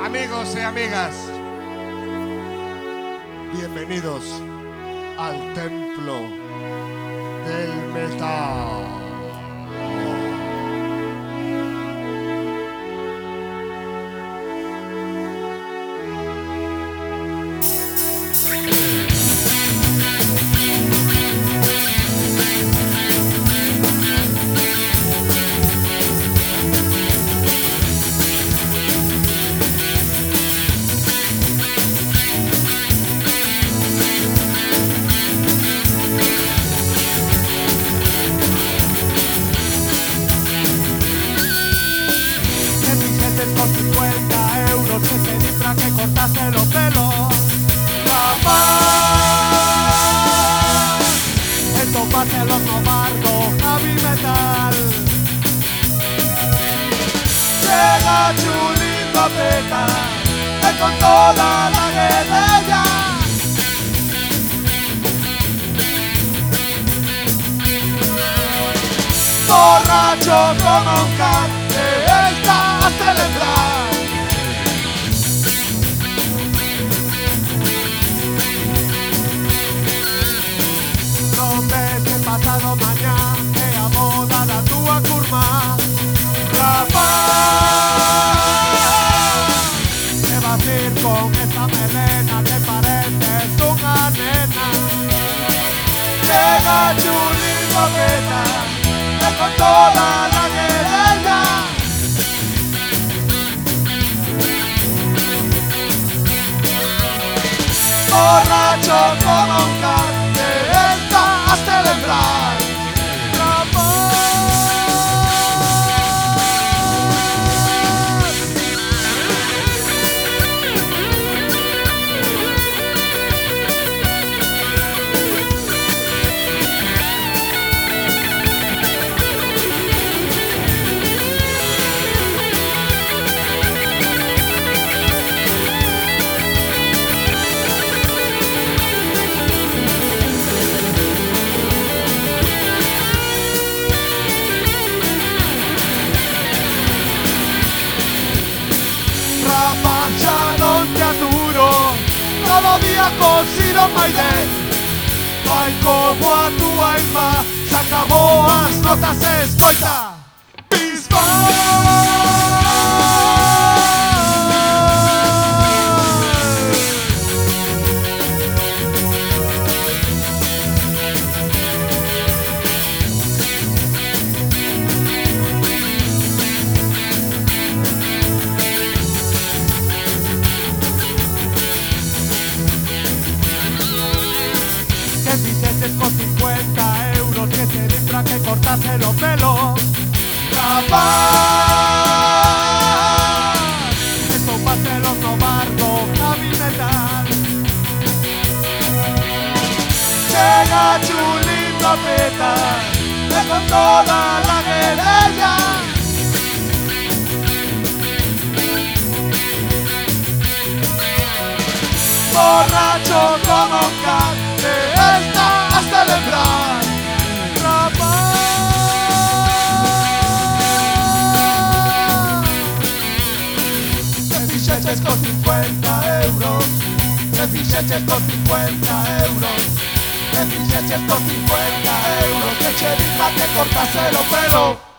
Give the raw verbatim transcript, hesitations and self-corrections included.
Amigos y amigas, bienvenidos al templo del metal. Con cincuenta euros que te di para que cortase los pelos. Capaz esto pase los novardos, heavy metal. Llega Chulín Lopeta, que con toda la guerrilla borracho como un can que está a celebrar. No ves que pasado mañana que a boda la tua curma. Rapaz, ¿qué vas a hacer con esa melena que pareces una nena? Llega Chulín Lopeta, con toda la querella borracho como un can que está a celebrar. Ya no te aturo, todo día cosido maide. Vai como a tu alma, se acabó as notas escueta. Con cincuenta euros que te di para que cortase los pelos. Capaz esto pase los novardos, heavy metal. Llega Chulín Lopeta, que con toda la guerrilla borracho como un can que está a celebrar. Rapaz, te ficheches con cincuenta euros, te ficheches con cincuenta euros, te ficheches con cincuenta euros, que Chevy pa' que cortase los pelos.